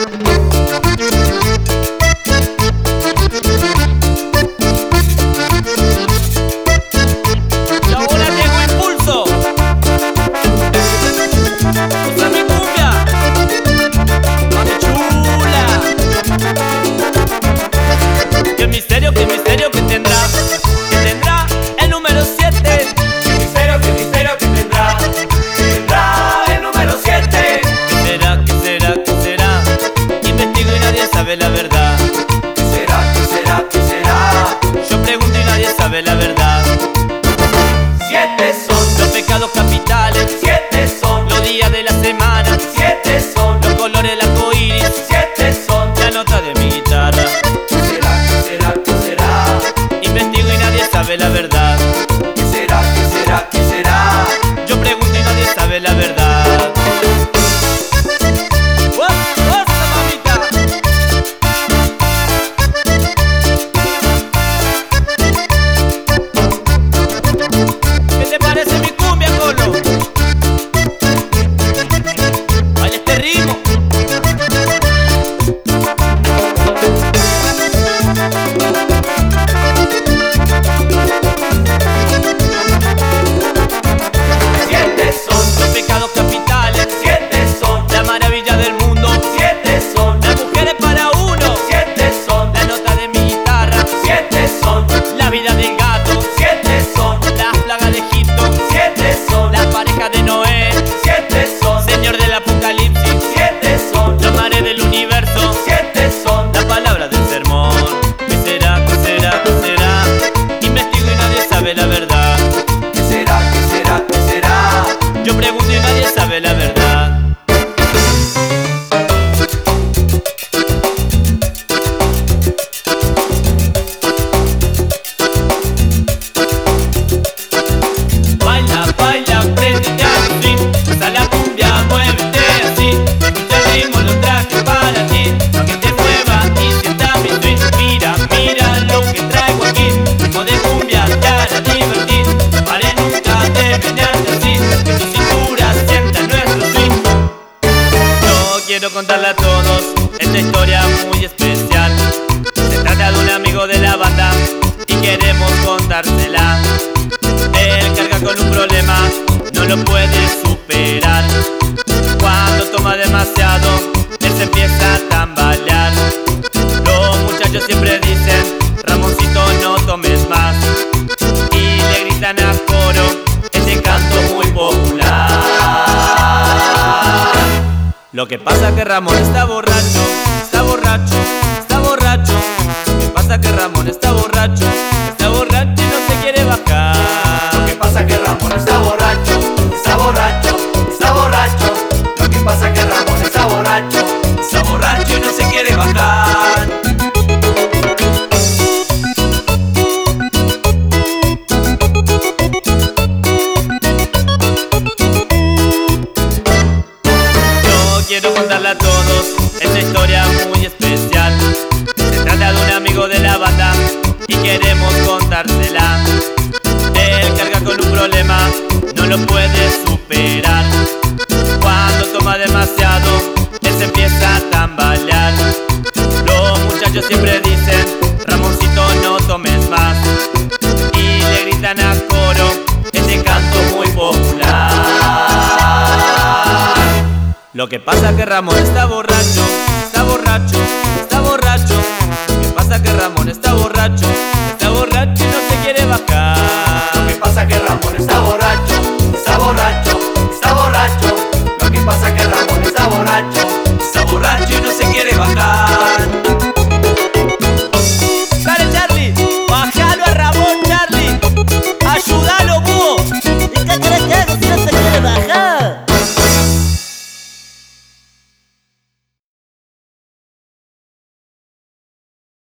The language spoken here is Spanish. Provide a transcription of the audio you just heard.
Y ahora llegó Impulso. Usa mi cumbia, mami chula. Qué misterio que tendrá el número 7. Qué misterio que tendrá el número 7. ¿Qué será? Investigo y nadie sabe la verdad. ¿Qué será? Yo pregunto y nadie sabe la verdad. 7 son Los pecados capitales, 7 son los días de la semana, 7 son los colores del arco iris, 7 son. la nota de mi guitarra. ¿Qué será? Investigo y nadie sabe la verdad. ¿Qué será? Yo pregunto y nadie sabe la verdad. ¡Osa, mamita! ¿Qué te parece mi cumbia, Colo? Baila este ritmo. Los pecados capitales, 7 son la maravilla del mundo, 7 son las mujeres para uno, 7 son la nota de mi guitarra, 7 son la vida del gato, 7 son las plagas de Egipto, 7 son la pareja de Noé, 7 son Señor del Apocalipsis, 7 son los mares del universo, 7 son la palabra del sermón. ¿Qué será? Investigo y nadie sabe la verdad. ¿Qué será? Yo pregunto y nadie sabe la verdad. Baila, prende al swing, usa la cumbia, muévete así. Escucha el ritmo, lo traje para ti, pa' que te muevas y sienta mi swing. Mira lo que traigo aquí, ritmo de cumbia te hará divertir. No pare nunca de menearte así, que tu cintura sienta nuestro swing. Yo quiero contarle a todos esta historia muy especial. Se trata de un amigo de la banda y queremos contársela. Él carga con un problema, no lo puede superar. Cuando toma demasiado, él se empieza a tambalear. Los muchachos siempre dicen, Ramoncito, no tomes más. Y le gritan a coro ese canto muy popular. Lo que pasa que Ramón está borracho. Lo que pasa que Ramón está borracho y no se quiere bajar. Lo que pasa que Ramón está borracho. Lo que pasa que Ramón está borracho y no se quiere bajar. Yo quiero contarle a todos esta historia muy especial. Se trata de un amigo de la banda y queremos contársela. Él carga con un problema, no lo puede superar. Cuando toma demasiado, él se empieza a tambalear. Los muchachos siempre dicen, Ramoncito, no tomes más. Y le gritan a coro ese canto muy popular. Lo que pasa que Ramón está borracho.